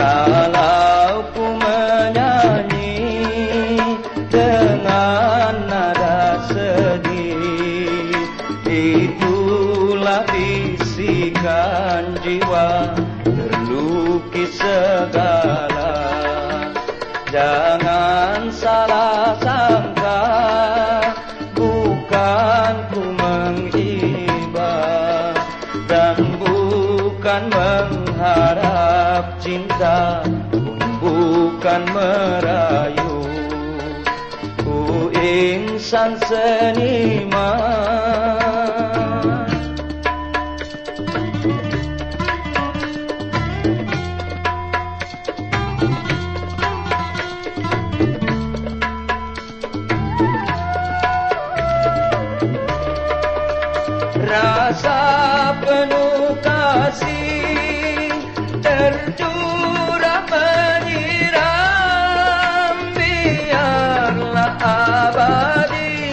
Kalau ku menyanyi dengan nada sedih, itulah bisikan jiwa terlukis segala. Jangan salah sangka, bukan ku menghibah dan bukan mengharap cinta, pun bukan merayu. Ku insan seniman, rasa penuh kasih tercurah menyiram, biarlah abadi.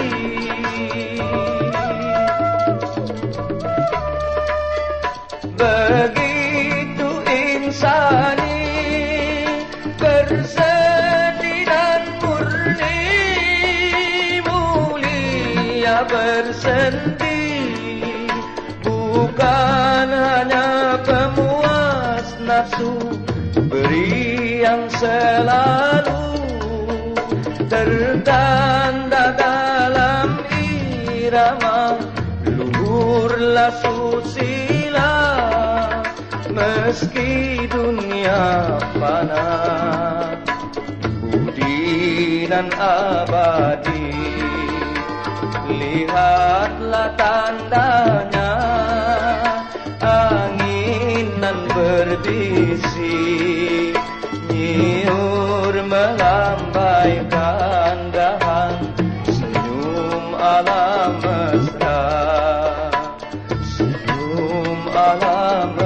Begitu insani, berseni dan murni, mulia bersendi, bukan hanya pemuas nafsu, beri yang selalu tertanda dalam irama luhurlah susila. Meski dunia fana, budi dan abadi, lihatlah tandanya, anginan berbisik, nyiur melambaikan dahan, senyum alam mesra, senyum alam mesra.